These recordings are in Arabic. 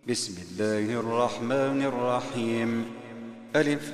بسم الله الرحمن الرحيم. ألف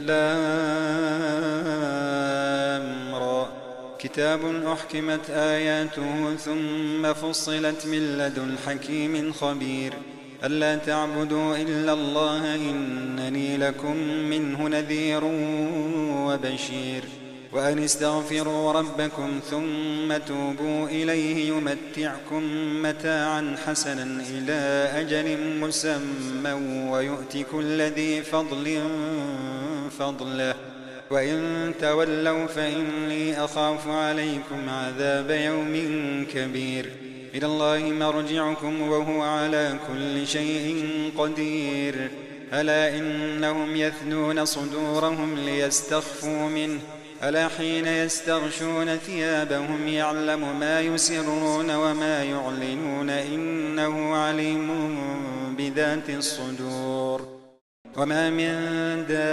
لام را. كتاب أحكمت آياته ثم فصلت من لدن حكيم خبير. ألا تعبدوا إلا الله إنني لكم منه نذير وبشير. وأن استغفروا ربكم ثم توبوا إليه يمتعكم متاعا حسنا إلى أجل مسمى ويؤت كل ذي فضل فضله. وإن تولوا فإني أخاف عليكم عذاب يوم كبير. إلى الله مرجعكم وهو على كل شيء قدير. ألا إنهم يثنون صدورهم ليستخفوا منه. ألا حين يستغشون ثيابهم يعلم ما يسرون وما يعلنون إنه عليم بذات الصدور. وما من دابة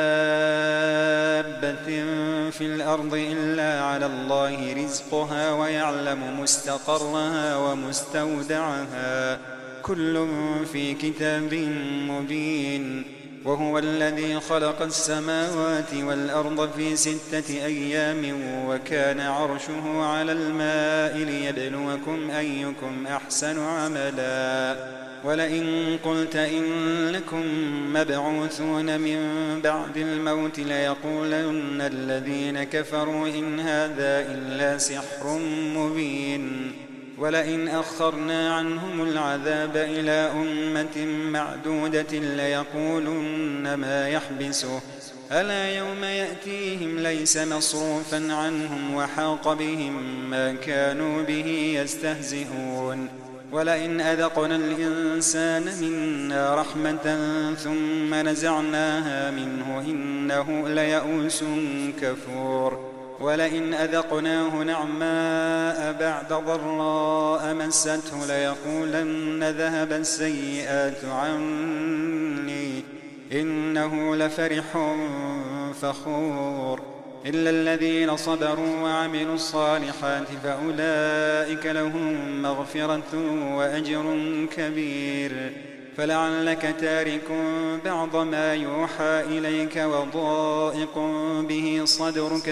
في الأرض إلا على الله رزقها ويعلم مستقرها ومستودعها كل في كتاب مبين. وهو الذي خلق السماوات والأرض في 6 أيام وكان عرشه على الماء ليبلوكم أيكم أحسن عملا. ولئن قلت إنكم مبعوثون من بعد الموت ليقولن الذين كفروا إن هذا إلا سحر مبين. ولئن أخرنا عنهم العذاب إلى أمة معدودة ليقولن ما يحبسه. ألا يوم يأتيهم ليس مصروفا عنهم وحاق بهم ما كانوا به يستهزئون. ولئن أذقنا الإنسان منا رحمة ثم نزعناها منه إنه ليئوس كفور. ولئن أذقناه نعماء بعد ضراء مسته ليقولن ذهب السيئات عني إنه لفرح فخور. إلا الذين صبروا وعملوا الصالحات فأولئك لهم مغفرة وأجر كبير. فلعلك تارك بعض ما يوحى إليك وضائق به صدرك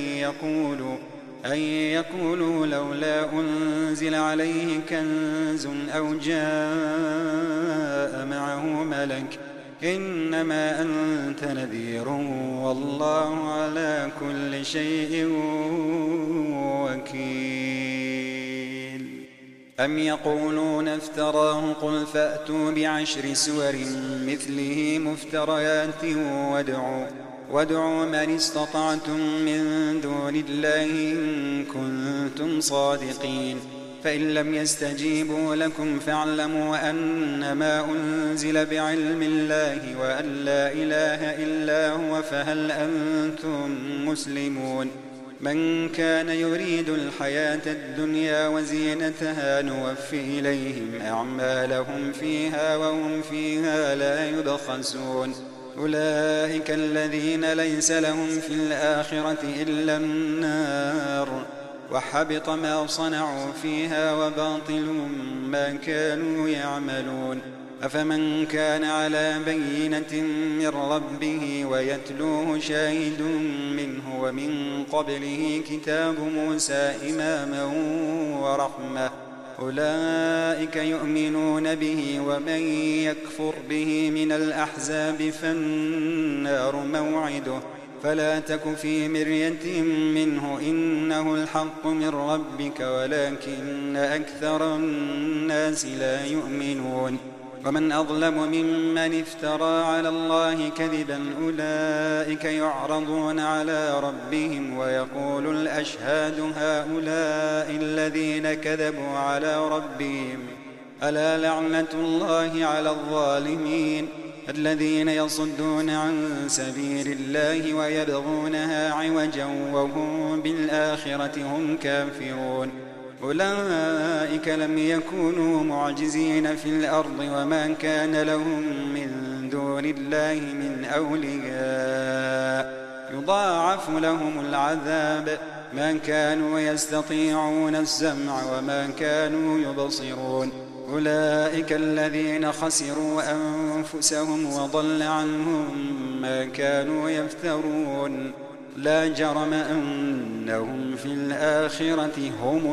أن يقولوا لولا أنزل عليه كنز أو جاء معه ملك إنما أنت نذير والله على كل شيء وكيل. أم يقولون افتراه قل فأتوا ب10 سور مثله مفتريات وادعوا من استطعتم من دون الله إن كنتم صادقين. فإن لم يستجيبوا لكم فاعلموا أنما أنزل بعلم الله وأن لا إله إلا هو فهل أنتم مسلمون. من كان يريد الحياة الدنيا وزينتها نوفي إليهم أعمالهم فيها وهم فيها لا يبخسون. أولئك الذين ليس لهم في الآخرة إلا النار وحبط ما صنعوا فيها وباطل ما كانوا يعملون. أفمن كان على بينة من ربه ويتلوه شاهد منه ومن قبله كتاب موسى إماما ورحمة أولئك يؤمنون به. ومن يكفر به من الأحزاب فالنار موعده. فلا تك في مرية منه إنه الحق من ربك ولكن أكثر الناس لا يؤمنون. ومن أظلم ممن افترى على الله كذبا أولئك يعرضون على ربهم ويقول الأشهاد هؤلاء الذين كذبوا على ربهم ألا لعنة الله على الظالمين الذين يصدون عن سبيل الله ويبغونها عوجا وهم بالآخرة هم كافرون. أولئك لم يكونوا معجزين في الأرض وما كان لهم من دون الله من أولياء يضاعف لهم العذاب ما كانوا يستطيعون السمع وما كانوا يبصرون. أولئك الذين خسروا أنفسهم وضل عنهم ما كانوا يفترون لا جرم أنهم في الآخرة هم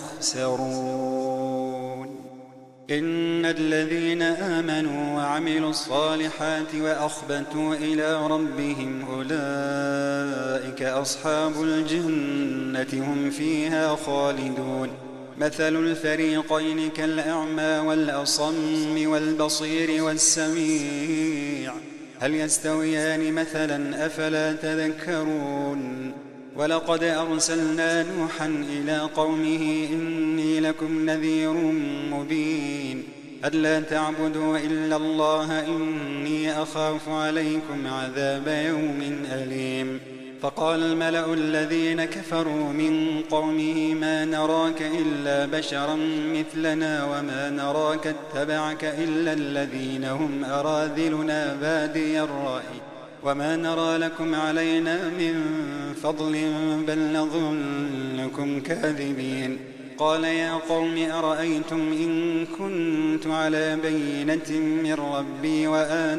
الأخسرون إن الذين آمنوا وعملوا الصالحات وأخبتوا إلى ربهم أولئك أصحاب الجنة هم فيها خالدون مثل الفريقين كالأعمى والأصم والبصير والسميع هل يستويان مثلا أفلا تذكرون ولقد أرسلنا نوحا إلى قومه إني لكم نذير مبين ألا تعبدوا إلا الله إني أخاف عليكم عذاب يوم أليم فقال الملأ الذين كفروا من قومه ما نراك إلا بشرا مثلنا وما نراك اتبعك إلا الذين هم أراذلنا بادي الرأي وما نرى لكم علينا من فضل بل نظنكم كاذبين قال يا قوم أرأيتم إن كنت على بينة من ربي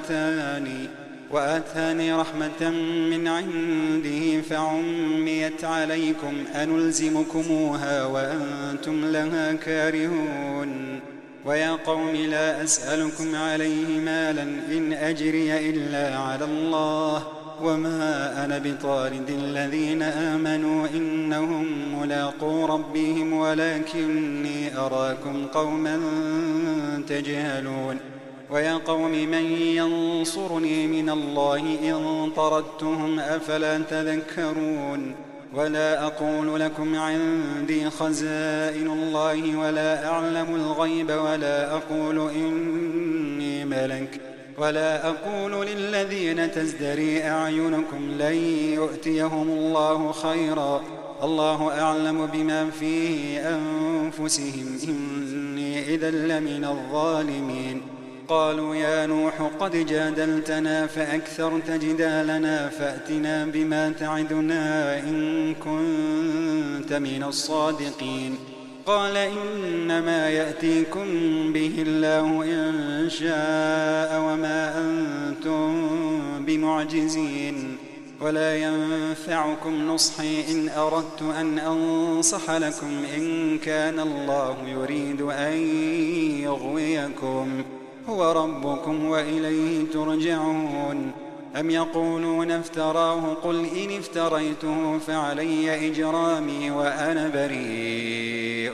وآتاني رحمة من عنده فعميت عليكم أنلزمكموها وأنتم لها كارهون ويا قوم لا أسألكم عليه مالا إن أجري إلا على الله وما أنا بطارد الذين آمنوا إنهم ملاقو ربهم ولكني أراكم قوما تجهلون ويا قوم من ينصرني من الله إن طردتهم أفلا تذكرون ولا أقول لكم عندي خزائن الله ولا أعلم الغيب ولا أقول إني ملك ولا أقول للذين تزدري أعينكم لن يؤتيهم الله خيرا الله أعلم بما في أنفسهم إني إذا لمن الظالمين قالوا يا نوح قد جادلتنا فأكثرت جدالنا فأتنا بما تعدنا إن كنت من الصادقين قال إنما يأتيكم به الله إن شاء وما أنتم بمعجزين ولا ينفعكم نصحي إن أردت أن أنصح لكم إن كان الله يريد أن يغويكم هو ربكم وإليه ترجعون أم يقولون افتراه قل إن افتريته فعلي إجرامي وأنا بريء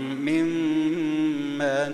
مما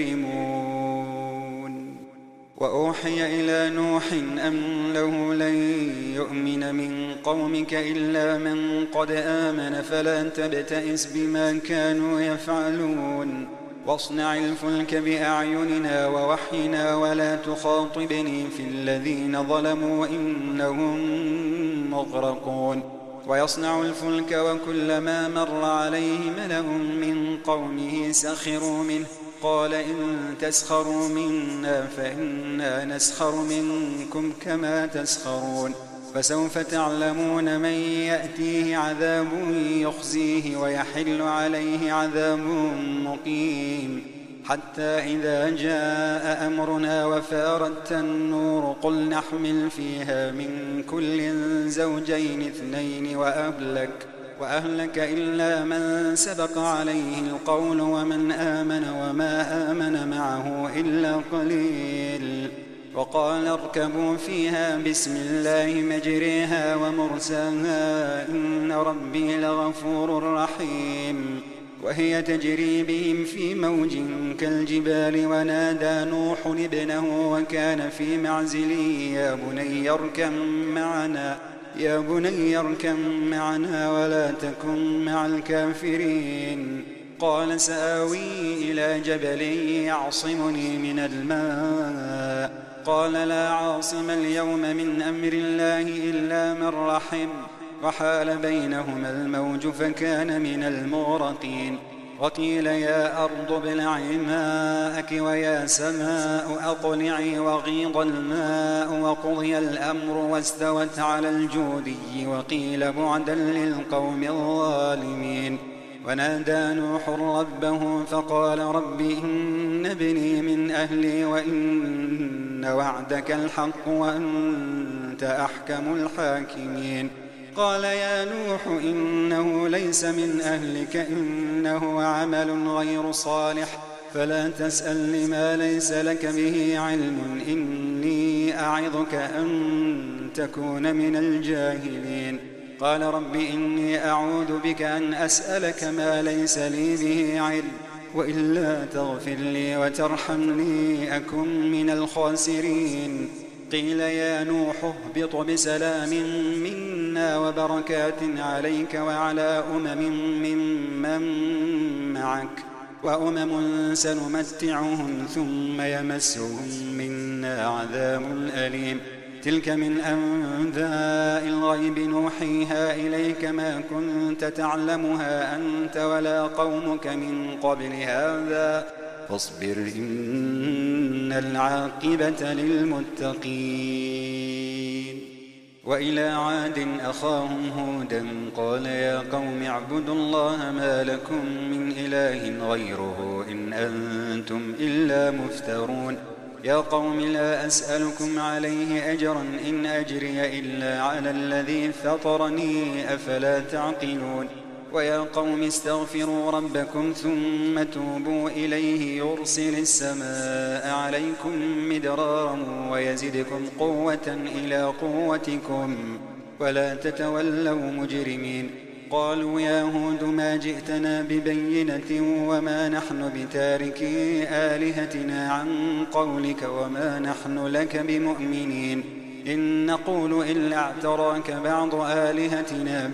تجرمون وأوحي إلى نوح أنه لن يؤمن من قومك إلا من قد آمن فلا تبتئس بما كانوا يفعلون واصنع الفلك بأعيننا ووحينا ولا تخاطبني في الذين ظلموا إنهم مغرقون ويصنع الفلك وكلما مر عليه ملأ من قومه سخروا منه قال إن تسخروا منا فإنا نسخر منكم كما تسخرون فسوف تعلمون من يأتيه عذاب يخزيه ويحل عليه عذاب مقيم حتى إذا جاء أمرنا وفارت النور قل نحمل فيها من كل زوجين اثنين وأهلك إلا من سبق عليه القول ومن آمن وما آمن معه إلا قليل وقال اركبوا فيها بسم الله مجريها ومرساها إن ربي لغفور رحيم وهي تجري بهم في موج كالجبال ونادى نوح ابنه وكان في معزل يا بني اركب معنا ولا تكن مع الكافرين قال سآوي إلى جبل يعصمني من الماء قال لا عاصم اليوم من أمر الله إلا من رحم وحال بينهما الموج فكان من المغرقين وقيل يا أرض ابلعي ماءك ويا سماء أقلعي وغيض الماء وقضي الأمر واستوت على الجودي وقيل بعدا للقوم الظالمين ونادى نوح ربه فقال رب إن ابني من أهلي وإن وعدك الحق وأنت أحكم الحاكمين قال يا نوح إنه ليس من أهلك إنه عمل غير صالح فلا تسأل لما ليس لك به علم إني أعظك أن تكون من الجاهلين قال رب إني أعوذ بك أن أسألك ما ليس لي به علم وإلا تغفر لي وترحمني أكن من الخاسرين قيل يا نوح اهبط بسلام منا وبركات عليك وعلى ممن معك وأمم سنمتعهم ثم يمسهم منا عذاب أليم تلك من أنباء الغيب نوحيها إليك ما كنت تعلمها أنت ولا قومك من قبل هذا فاصبر إن العاقبة للمتقين وإلى عاد أخاهم هودا قال يا قوم اعبدوا الله ما لكم من إله غيره إن أنتم إلا مفترون يا قوم لا أسألكم عليه أجرا إن أجري إلا على الذي فطرني أفلا تعقلون ويا قوم استغفروا ربكم ثم توبوا إليه يرسل السماء عليكم مدرارا ويزدكم قوة إلى قوتكم ولا تتولوا مجرمين قالوا يا هود ما جئتنا ببينة وما نحن بتاركي آلهتنا عن قولك وما نحن لك بمؤمنين إن نقول إلا اعتراك بعض آلهتنا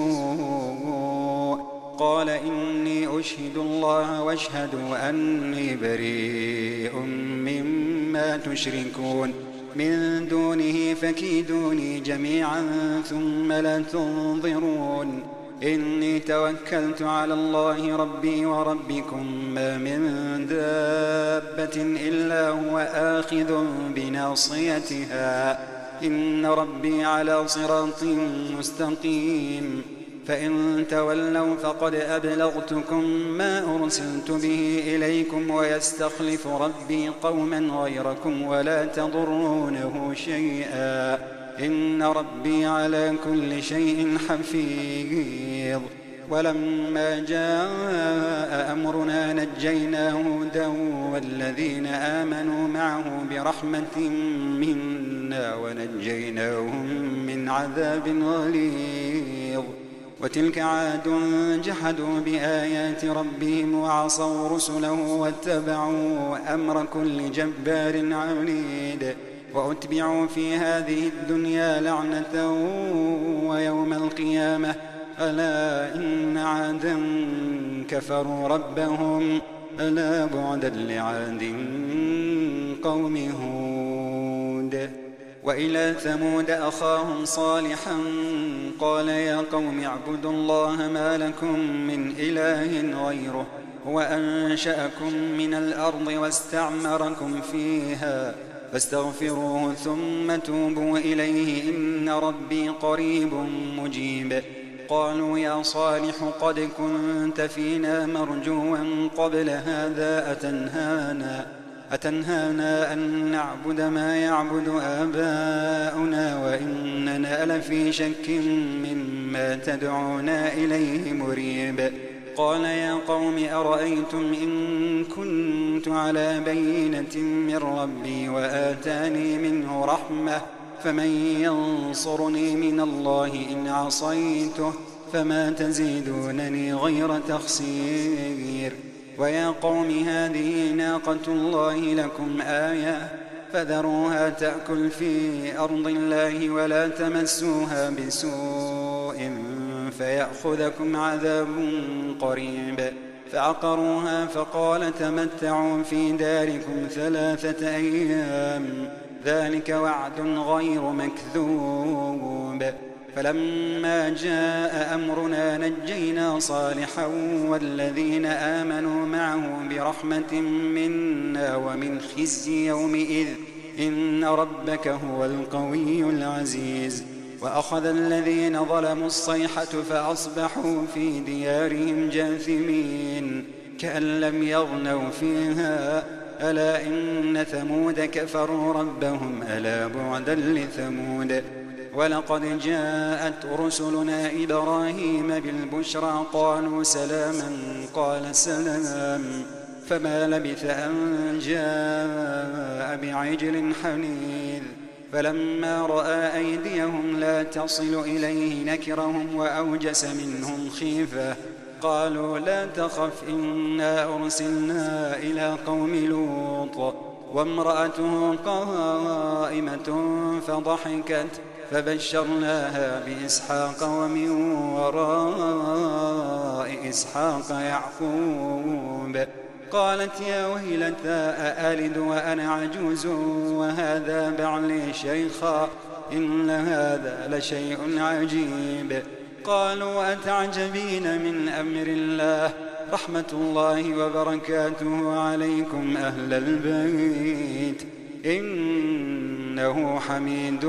بسوء قال إني أشهد الله واشهدوا أني بريء مما تشركون من دونه فكيدوني جميعا ثم لا تنظرون إني توكلت على الله ربي وربكم ما من دابة إلا هو آخذ بناصيتها إن ربي على صراط مستقيم فإن تولوا فقد أبلغتكم ما أرسلت به إليكم ويستخلف ربي قوما غيركم ولا تضرونه شيئا إن ربي على كل شيء حفيظ ولما جاء أمرنا نجينا هودا والذين آمنوا معه برحمة منا ونجيناهم من عذاب غليظ وتلك عاد جحدوا بآيات ربهم وعصوا رسله واتبعوا أمر كل جبار عنيد وأتبعوا في هذه الدنيا لعنة ويوم القيامة ألا إن عادا كفروا ربهم ألا بعدا لعاد قوم هود وإلى ثمود أخاهم صالحا قال يا قوم اعبدوا الله ما لكم من إله غيره هو أنشأكم من الأرض واستعمركم فيها فاستغفروه ثم توبوا إليه إن ربي قريب مجيب قالوا يا صالح قد كنت فينا مرجوا قبل هذا أتنهانا أن نعبد ما يعبد آباؤنا وإننا لفي شك مما تدعونا إليه مريب قال يا قوم أرأيتم إن كنت على بينة من ربي وآتاني منه رحمة فمن ينصرني من الله إن عصيته فما تزيدونني غير تخسير ويا قوم هذه ناقة الله لكم آية فذروها تأكل في أرض الله ولا تمسوها بسوء فيأخذكم عذاب قريب فعقروها فقال تمتعوا في داركم 3 أيام ذلك وعد غير مكذوب فلما جاء أمرنا نجينا صالحا والذين آمنوا معه برحمة منا ومن خزي يومئذ إن ربك هو القوي العزيز وأخذ الذين ظلموا الصيحة فأصبحوا في ديارهم جاثمين كأن لم يغنوا فيها ألا إن ثمود كفروا ربهم ألا بعدا لثمود ولقد جاءت رسلنا إبراهيم بالبشرى قالوا سلاما قال سلام فما لبث أن جاء بعجل حنيذ فلما رأى أيديهم لا تصل إليه نكرهم وأوجس منهم خيفة قالوا لا تخف إنا أرسلنا إلى قوم لوط وامرأته قائمة فضحكت فبشرناها بإسحاق ومن وراء إسحاق يعقوب قالت يا ويلتى أألد وأنا عجوز وهذا بعلي شيخا إن هذا لشيء عجيب قالوا أتعجبين من أمر الله رحمة الله وبركاته عليكم أهل البيت إنه حميد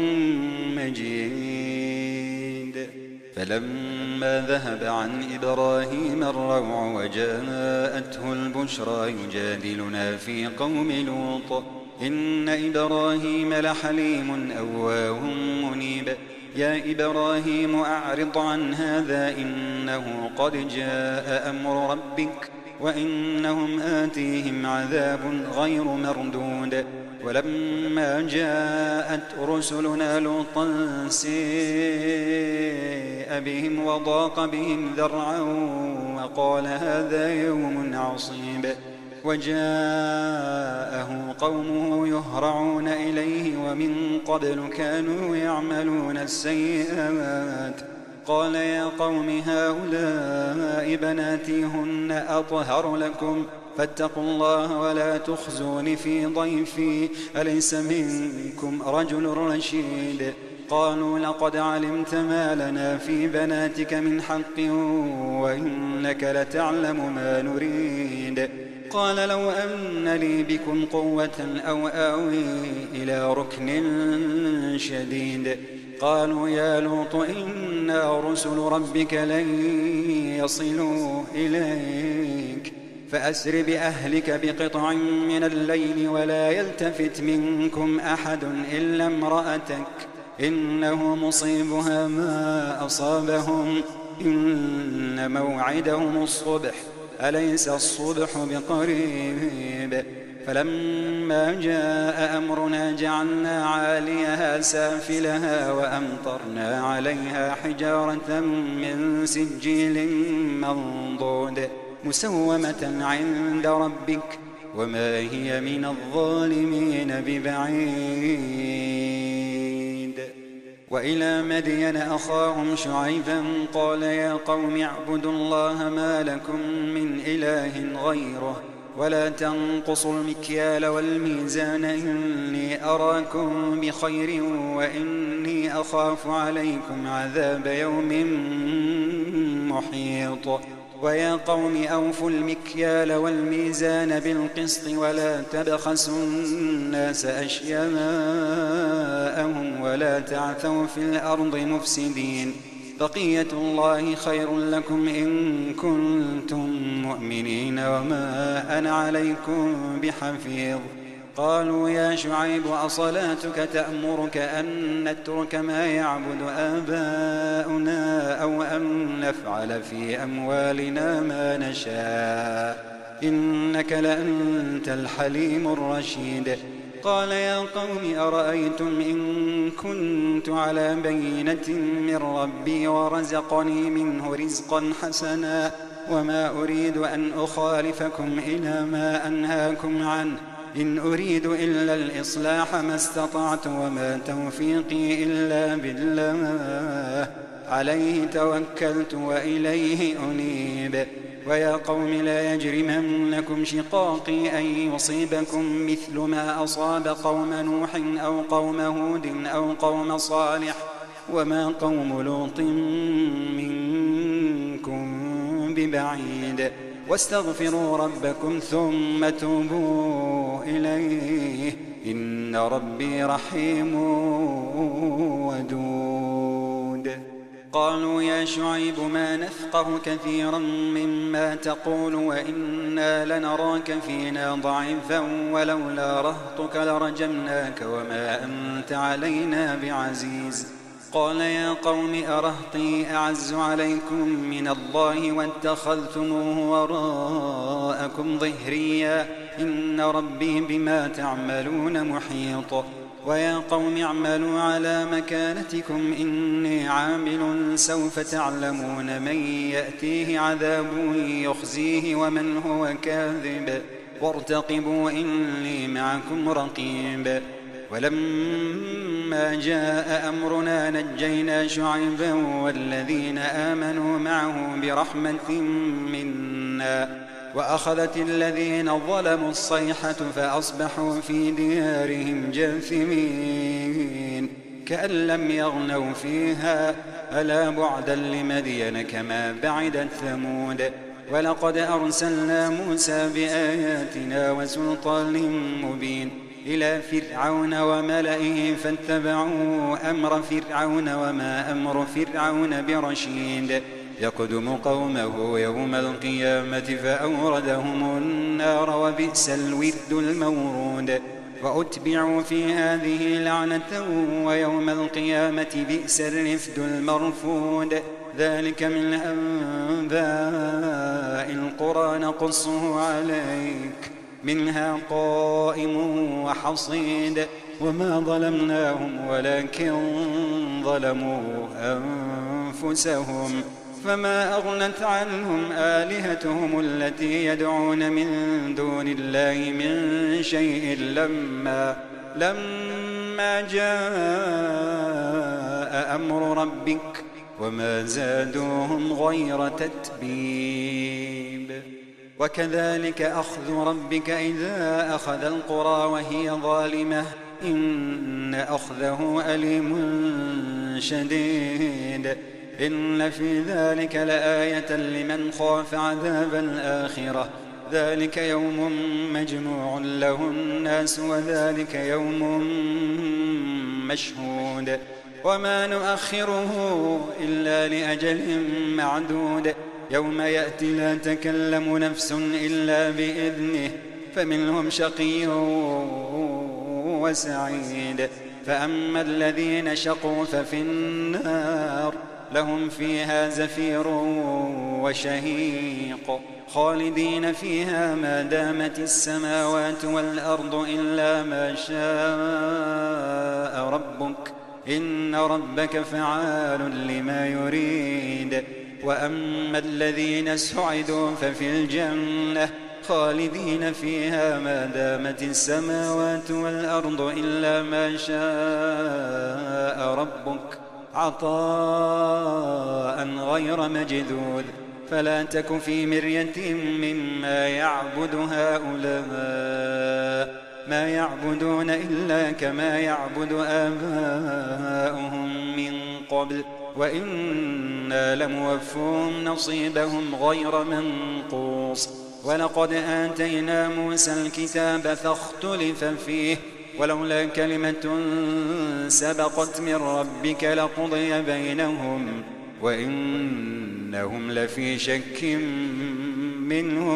مجيد فلما ذهب عن إبراهيم الروع وجاءته البشرى يجادلنا في قوم لوط إن إبراهيم لحليم أواه منيب يا إبراهيم أعرض عن هذا إنه قد جاء أمر ربك وإنهم آتيهم عذاب غير مردود ولما جاءت رسلنا لوطا سيء بهم وضاق بهم ذرعا وقال هذا يوم عصيب وجاءه قومه يهرعون إليه ومن قبل كانوا يعملون السيئات قال يا قوم هؤلاء بناتي هن أطهر لكم فاتقوا الله ولا تخزون في ضيفي أليس منكم رجل رشيد قالوا لقد علمت ما لنا في بناتك من حق وإنك لتعلم ما نريد قال لو أن لي بكم قوة أو آوي إلى ركن شديد قالوا يا لوط إنا رسل ربك لن يصلوا إليك فأسر بأهلك بقطع من الليل ولا يلتفت منكم أحد إلا امرأتك إنه مصيبها ما أصابهم إن موعدهم الصبح أليس الصبح بقريب فلما جاء أمرنا جعلنا عاليها سافلها وأمطرنا عليها حجارة من سجيل منضود مسومة عند ربك وما هي من الظالمين ببعيد وإلى مدين أخاهم شعيبا قال يا قوم اعبدوا الله ما لكم من إله غيره ولا تنقصوا المكيال والميزان إني أراكم بخير وإني أخاف عليكم عذاب يوم محيط ويا قوم أوفوا المكيال والميزان بالقسط ولا تبخسوا الناس أشياءهم ولا تعثوا في الأرض مفسدين بقية الله خير لكم إن كنتم مؤمنين وما أنا عليكم بحفيظ قالوا يا شعيب أصلاتك تأمرك أن نترك ما يعبد آباؤنا أو أن نفعل في أموالنا ما نشاء إنك لأنت الحليم الرشيد قال يا قوم أرأيتم إن كنت على بينة من ربي ورزقني منه رزقا حسنا وما أريد أن أخالفكم إلى ما أنهاكم عنه إن أريد إلا الإصلاح ما استطعت وما توفيقي إلا بالله عليه توكلت وإليه أنيب ويا قوم لا يجرمنكم شقاقي أن يصيبكم مثل ما أصاب قوم نوح أو قوم هود أو قوم صالح وما قوم لوط منكم ببعيد واستغفروا ربكم ثم توبوا إليه إن ربي رحيم ودود قالوا يا شعيب ما نفقه كثيرا مما تقول وإنا لنراك فينا ضعيفا ولولا رهطك لرجمناك وما أنت علينا بعزيز. قال يا قوم أرهطي أعز عليكم من الله واتخذتموه وراءكم ظهريا إن ربي بما تعملون محيط. ويا قوم اعملوا على مكانتكم إني عامل سوف تعلمون من يأتيه عذاب يخزيه ومن هو كاذب وارتقبوا إني معكم رقيب. ولما جاء أمرنا نجينا شعيبا والذين آمنوا معه برحمة منا وأخذت الذين ظلموا الصيحة فأصبحوا في ديارهم جاثمين كأن لم يغنوا فيها ألا بعدا لمدين كما بعدت ثمود. ولقد أرسلنا موسى بآياتنا وسلطان مبين إلى فرعون وملئه فاتبعوا أمر فرعون وما أمر فرعون برشيد يقدم قومه يوم القيامة فأوردهم النار وبئس الورد المورود. وأتبعوا في هذه لعنة ويوم القيامة بئس الرفد المرفود. ذلك من أنباء القرى نقصه عليك منها قائم وحصيد. وما ظلمناهم ولكن ظلموا أنفسهم فما أغنت عنهم آلهتهم التي يدعون من دون الله من شيء لما جاء أمر ربك وما زادوهم غير تتبيب. وكذلك أخذ ربك إذا أخذ القرى وهي ظالمة إن أخذه أليم شديد. إن في ذلك لآية لمن خاف عذاب الآخرة ذلك يوم مجموع له الناس وذلك يوم مشهود. وما نؤخره إلا لأجل معدود يوم يأتي لا تكلم نفس إلا بإذنه فمنهم شقي وسعيد. فأما الذين شقوا ففي النار لهم فيها زفير وشهيق خالدين فيها ما دامت السماوات والأرض إلا ما شاء ربك إن ربك فعال لما يريد. وأما الذين سعدوا ففي الجنة خالدين فيها ما دامت السماوات والأرض إلا ما شاء ربك عطاء غير مجذوذ. فلا تك في مرية مما يعبد هؤلاء ما يعبدون إلا كما يعبد آباؤهم من قبل وإنا لموفوهم نصيبهم غير منقوص. ولقد آتينا موسى الكتاب فاختلف فيه ولولا كلمة سبقت من ربك لقضي بينهم وإنهم لفي شك منه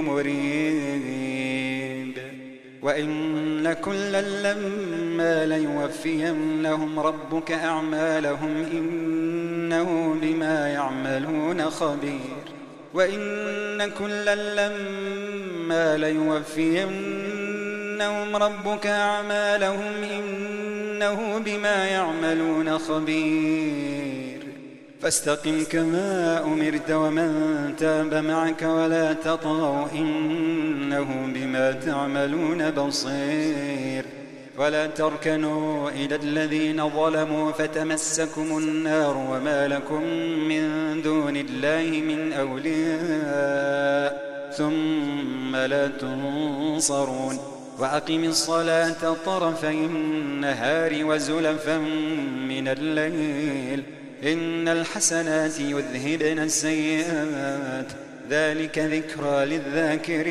مريب. وإن كلا لما ليوفينهم ربك أعمالهم إنه بما يعملون خبير. وإن كلا لما ليوفينهم ربك أعمالهم إنه بما يعملون خبير. فاستقم كما أمرت ومن تاب معك ولا تطغوا إنه بما تعملون بصير. ولا تركنوا إلى الذين ظلموا فتمسكم النار وما لكم من دون الله من أولياء ثم لا تنصرون. وأقم الصلاة طرفي النهار وزلفا من الليل إن الحسنات يذهبن السيئات ذلك ذكرى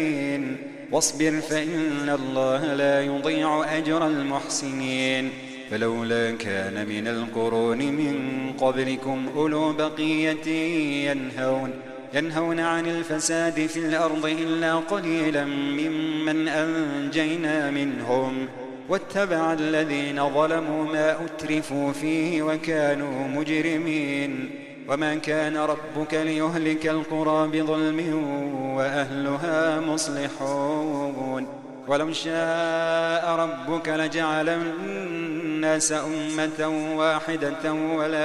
للذاكرين. واصبر فإن الله لا يضيع أجر المحسنين. فلولا كان من القرون من قبلكم أولو بقية ينهون عن الفساد في الأرض إلا قليلا ممن أنجينا منهم واتبع الذين ظلموا ما أترفوا فيه وكانوا مجرمين وما كان ربك ليهلك القرى بظلم وأهلها مصلحون ولو شاء ربك لجعل الناس أمة واحدة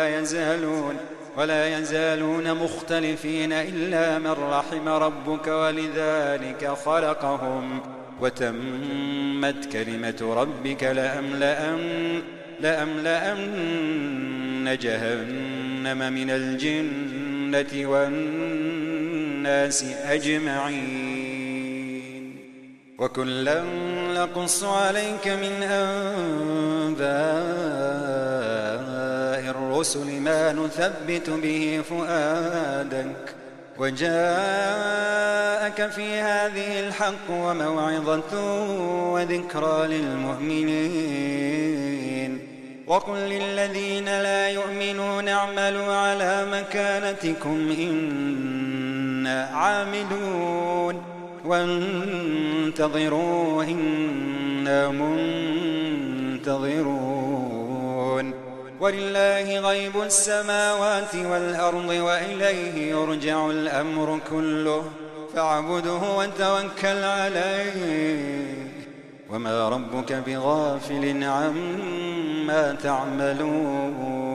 ولا يزالون مختلفين إلا من رحم ربك ولذلك خلقهم وتمت كلمة ربك لأملأن جهنم من الجنة والناس أجمعين وكلا نقص عليك من أنباء الرسل ما نثبت به فؤادك وجاءك في هذه الحق وموعظة وذكرى للمؤمنين وقل للذين لا يؤمنون اعملوا على مكانتكم إنا عاملون وانتظروا إنا منتظرون ولله غيب السماوات والأرض وإليه يرجع الأمر كله فاعبده وتوكل عليه وما ربك بغافل عما تعملون